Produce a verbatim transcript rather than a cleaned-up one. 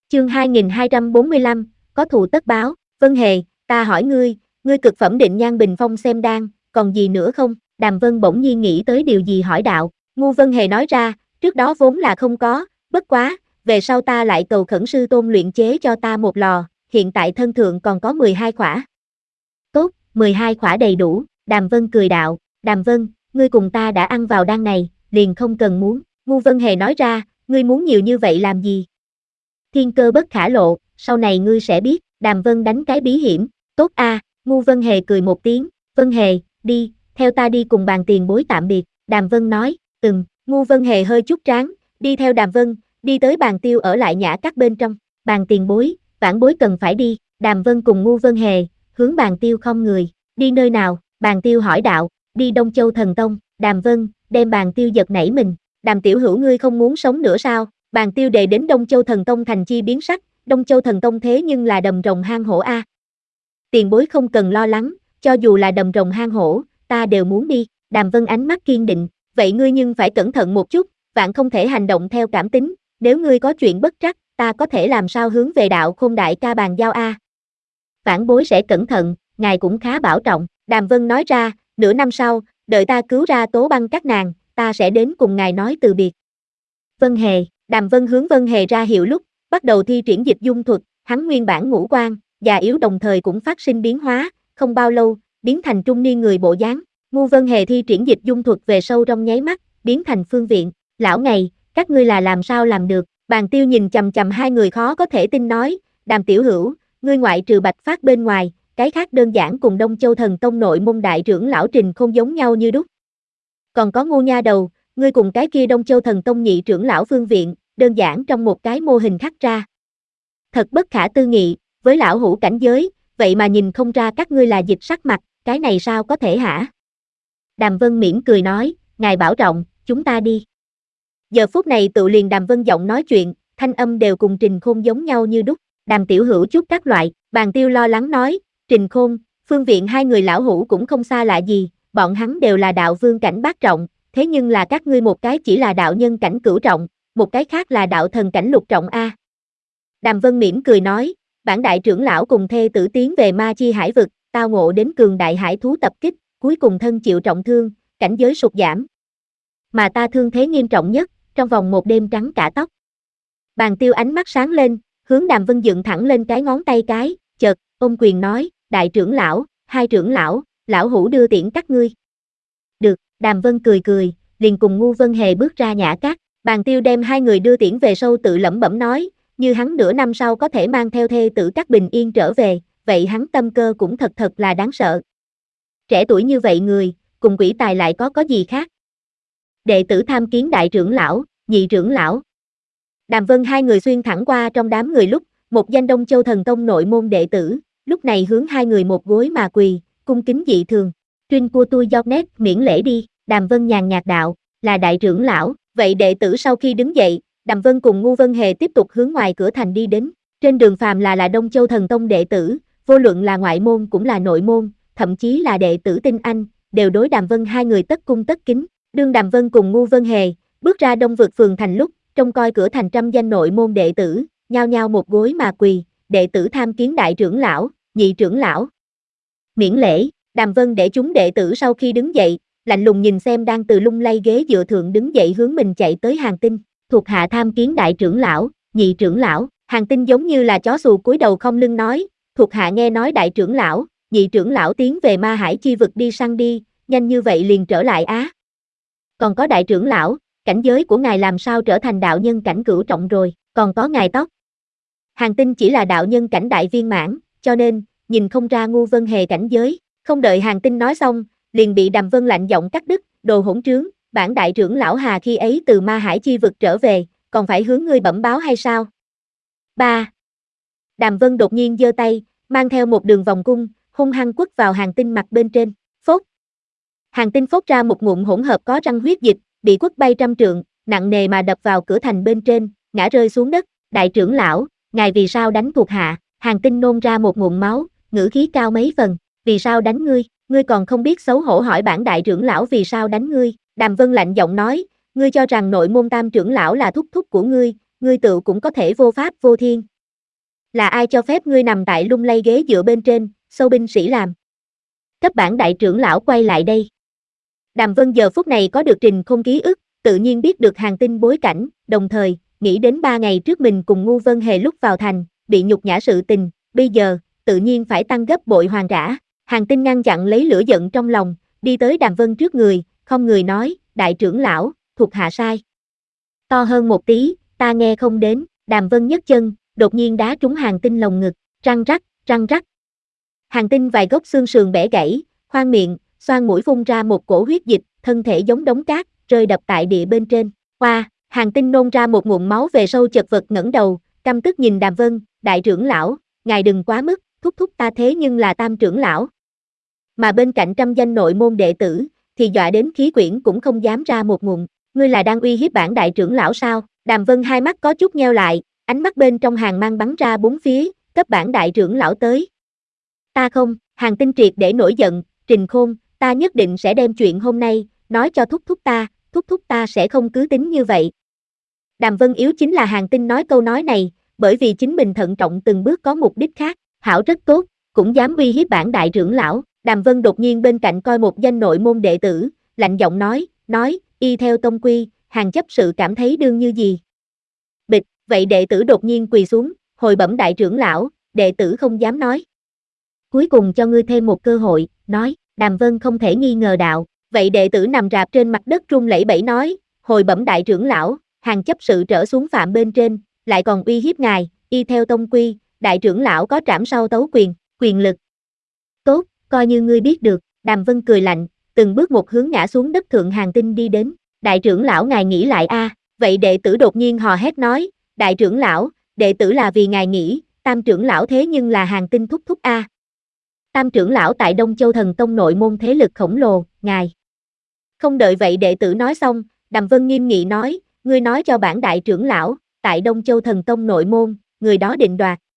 Chương hai nghìn hai trăm bốn mươi lăm, có thù tất báo. Vân Hề, ta hỏi ngươi, ngươi cực phẩm định nhan bình phong xem đan, còn gì nữa không? Đàm Vân bỗng nhiên nghĩ tới điều gì hỏi đạo. Ngu Vân Hề nói ra, trước đó vốn là không có, bất quá, về sau ta lại cầu khẩn sư tôn luyện chế cho ta một lò, hiện tại thân thượng còn có mười hai khỏa. Tốt, mười hai khỏa đầy đủ. Đàm Vân cười đạo, Đàm Vân, ngươi cùng ta đã ăn vào đan này, liền không cần muốn. Ngu Vân Hề nói ra, ngươi muốn nhiều như vậy làm gì? Thiên cơ bất khả lộ, sau này ngươi sẽ biết. Đàm Vân đánh cái bí hiểm, tốt a. À, Ngu Vân Hề cười một tiếng, Vân Hề, đi, theo ta đi cùng bàn tiền bối tạm biệt. Đàm Vân nói, ừm. Ngu Vân Hề hơi chút tráng, đi theo Đàm Vân, đi tới bàn tiêu ở lại nhã các bên trong. Bàn tiền bối, vãn bối cần phải đi. Đàm Vân cùng Ngu Vân Hề, hướng bàn tiêu không người, đi nơi nào? Bàn tiêu hỏi đạo, đi Đông Châu Thần Tông. Đàm Vân, đem bàn tiêu giật nảy mình, Đàm tiểu hữu ngươi không muốn sống nữa sao? Bàn tiêu đề đến Đông Châu Thần Tông thành chi biến sắc, Đông Châu Thần Tông thế nhưng là đầm rồng hang hổ a. Tiền bối không cần lo lắng, cho dù là đầm rồng hang hổ, ta đều muốn đi. Đàm Vân ánh mắt kiên định, vậy ngươi nhưng phải cẩn thận một chút, vạn không thể hành động theo cảm tính, nếu ngươi có chuyện bất trắc, ta có thể làm sao hướng về đạo Khôn đại ca bàn giao a. Vãn bối sẽ cẩn thận, ngài cũng khá bảo trọng. Đàm Vân nói ra, nửa năm sau, đợi ta cứu ra Tố Băng các nàng, ta sẽ đến cùng ngài nói từ biệt. Vân Hề, Đàm Vân hướng Vân Hề ra hiệu lúc, bắt đầu thi triển dịch dung thuật, hắn nguyên bản ngũ quan, già yếu đồng thời cũng phát sinh biến hóa, không bao lâu, biến thành trung niên người bộ dáng. Ngu Vân Hề thi triển dịch dung thuật về sâu trong nháy mắt, biến thành Phương Viện. Lão ngày, các ngươi là làm sao làm được? Bàn tiêu nhìn chầm chầm hai người khó có thể tin nói, Đàm tiểu hữu, ngươi ngoại trừ Bạch Phát bên ngoài, cái khác đơn giản cùng Đông Châu Thần Tông nội môn đại trưởng lão Trình không giống nhau như đúc. Còn có Ngu nha đầu, ngươi cùng cái kia Đông Châu Thần Tông nhị trưởng lão Phương Viện, đơn giản trong một cái mô hình khắc ra. Thật bất khả tư nghị, với lão hữu cảnh giới, vậy mà nhìn không ra các ngươi là dịch sắc mặt, cái này sao có thể hả? Đàm Vân mỉm cười nói, ngài bảo trọng, chúng ta đi. Giờ phút này tự liền Đàm Vân giọng nói chuyện, thanh âm đều cùng Trình Khôn giống nhau như đúc. Đàm tiểu hữu chút các loại, Bàn tiêu lo lắng nói, Trình Khôn, Phương Viện hai người lão hữu cũng không xa lạ gì, bọn hắn đều là đạo vương cảnh bát trọng, thế nhưng là các ngươi một cái chỉ là đạo nhân cảnh cửu trọng, một cái khác là đạo thần cảnh lục trọng a. Đàm Vân mỉm cười nói, bản đại trưởng lão cùng thê tử tiến về Ma Chi hải vực, tao ngộ đến cường đại hải thú tập kích, cuối cùng thân chịu trọng thương, cảnh giới sụt giảm. Mà ta thương thế nghiêm trọng nhất, trong vòng một đêm trắng cả tóc. Bàn tiêu ánh mắt sáng lên, hướng Đàm Vân dựng thẳng lên cái ngón tay cái, chợt, ôm quyền nói, đại trưởng lão, hai trưởng lão, lão hữu đưa tiễn các ngươi. Được, Đàm Vân cười cười, liền cùng Ngu Vân Hề bước ra nhã cát. Bàn tiêu đem hai người đưa tiễn về sâu tự lẩm bẩm nói, như hắn nửa năm sau có thể mang theo thê tử các bình yên trở về, vậy hắn tâm cơ cũng thật thật là đáng sợ. Trẻ tuổi như vậy người, cùng quỷ tài lại có có gì khác. Đệ tử tham kiến đại trưởng lão, nhị trưởng lão. Đàm Vân hai người xuyên thẳng qua trong đám người lúc, một danh Đông Châu Thần Tông nội môn đệ tử, lúc này hướng hai người một gối mà quỳ, cung kính dị thường. Trinh của tôi do nét miễn lễ đi. Đàm Vân nhàn nhạt đạo, là đại trưởng lão. Vậy đệ tử sau khi đứng dậy, Đàm Vân cùng Ngu Vân Hề tiếp tục hướng ngoài cửa thành đi đến. Trên đường phàm là là Đông Châu Thần Tông đệ tử, vô luận là ngoại môn cũng là nội môn, thậm chí là đệ tử tinh anh, đều đối Đàm Vân hai người tất cung tất kính. Đương Đàm Vân cùng Ngu Vân Hề bước ra Đông Vực phường thành lúc, trông coi cửa thành trăm danh nội môn đệ tử, nhao nhao một gối mà quỳ, đệ tử tham kiến đại trưởng lão, nhị trưởng lão. Miễn lễ. Đàm Vân để chúng đệ tử sau khi đứng dậy, lạnh lùng nhìn xem đang từ lung lay ghế dựa thượng đứng dậy hướng mình chạy tới Hàn Tinh, thuộc hạ tham kiến đại trưởng lão, nhị trưởng lão. Hàn Tinh giống như là chó xù cúi đầu không lưng nói, thuộc hạ nghe nói đại trưởng lão, nhị trưởng lão tiến về Ma Hải chi vực đi săn đi, nhanh như vậy liền trở lại á. Còn có đại trưởng lão, cảnh giới của ngài làm sao trở thành đạo nhân cảnh cửu trọng rồi, còn có ngài tóc. Hàn Tinh chỉ là đạo nhân cảnh đại viên mãn, cho nên, nhìn không ra Ngu Vân Hề cảnh giới. Không đợi Hàn Tinh nói xong, liền bị Đàm Vân lạnh giọng cắt đứt, đồ hỗn trướng, bản đại trưởng lão Hà khi ấy từ Ma Hải chi vực trở về, còn phải hướng ngươi bẩm báo hay sao? ba. Đàm Vân đột nhiên giơ tay, mang theo một đường vòng cung, hung hăng quất vào Hàn Tinh mặt bên trên, phốt. Hàn Tinh phốt ra một ngụm hỗn hợp có răng huyết dịch, bị quất bay trăm trượng, nặng nề mà đập vào cửa thành bên trên, ngã rơi xuống đất. Đại trưởng lão, ngài vì sao đánh thuộc hạ? Hàn Tinh nôn ra một ngụm máu, ngữ khí cao mấy phần, vì sao đánh ngươi? Ngươi còn không biết xấu hổ hỏi bản đại trưởng lão vì sao đánh ngươi? Đàm Vân lạnh giọng nói, ngươi cho rằng nội môn tam trưởng lão là thúc thúc của ngươi, ngươi tự cũng có thể vô pháp vô thiên, Là ai cho phép ngươi nằm tại lung lay ghế dựa bên trên, sâu binh sĩ làm. Cấp bản đại trưởng lão quay lại đây. Đàm Vân giờ phút này có được Trình Khôn ký ức, tự nhiên biết được Hàn Tinh bối cảnh, đồng thời, nghĩ đến ba ngày trước mình cùng Ngu Vân Hề lúc vào thành, bị nhục nhã sự tình, bây giờ, tự nhiên phải tăng gấp bội hoàn trả. Hàn Tinh ngăn chặn lấy lửa giận trong lòng, đi tới Đàm Vân trước người, không người nói, đại trưởng lão, thuộc hạ sai. To hơn một tí, ta nghe không đến, Đàm Vân nhấc chân, đột nhiên đá trúng Hàn Tinh lồng ngực, răng rắc, răng rắc. Hàn Tinh vài gốc xương sườn bẻ gãy, khoan miệng, xoang mũi phun ra một cổ huyết dịch, thân thể giống đống cát, rơi đập tại địa bên trên. Qua, Hàn Tinh nôn ra một ngụm máu về sâu chật vật ngẩng đầu, căm tức nhìn Đàm Vân, đại trưởng lão, ngài đừng quá mức, thúc thúc ta thế nhưng là tam trưởng lão. Mà bên cạnh trăm danh nội môn đệ tử, thì dọa đến khí quyển cũng không dám ra một ngụm, ngươi là đang uy hiếp bản đại trưởng lão sao? Đàm Vân hai mắt có chút nheo lại, ánh mắt bên trong hàng mang bắn ra bốn phía, cấp bản đại trưởng lão tới. Ta không, Hàn Tinh triệt để nổi giận, Trình Khôn, ta nhất định sẽ đem chuyện hôm nay, nói cho thúc thúc ta, thúc thúc ta sẽ không cứ tính như vậy. Đàm Vân yếu chính là Hàn Tinh nói câu nói này, bởi vì chính mình thận trọng từng bước có mục đích khác, hảo rất tốt, cũng dám uy hiếp bản đại trưởng lão. Đàm Vân đột nhiên bên cạnh coi một danh nội môn đệ tử, lạnh giọng nói, nói, y theo tông quy, Hàn chấp sự cảm thấy đương như gì. Bịch, vậy đệ tử đột nhiên quỳ xuống, hồi bẩm đại trưởng lão, đệ tử không dám nói. Cuối cùng cho ngươi thêm một cơ hội, nói, Đàm Vân không thể nghi ngờ đạo, vậy đệ tử nằm rạp trên mặt đất run lẩy bẩy nói, hồi bẩm đại trưởng lão, Hàn chấp sự trở xuống phạm bên trên, lại còn uy hiếp ngài, y theo tông quy, đại trưởng lão có trảm sau tấu quyền, quyền lực. Tốt, coi như ngươi biết được, Đàm Vân cười lạnh, từng bước một hướng ngã xuống đất thượng Hàn Tinh đi đến, đại trưởng lão ngài nghĩ lại a, vậy đệ tử đột nhiên hò hét nói, đại trưởng lão, đệ tử là vì ngài nghĩ, tam trưởng lão thế nhưng là Hàn Tinh thúc thúc a. Tam trưởng lão tại Đông Châu Thần Tông nội môn thế lực khổng lồ, ngài. Không đợi vậy đệ tử nói xong, Đàm Vân nghiêm nghị nói, ngươi nói cho bản đại trưởng lão, tại Đông Châu Thần Tông nội môn, người đó định đoạt,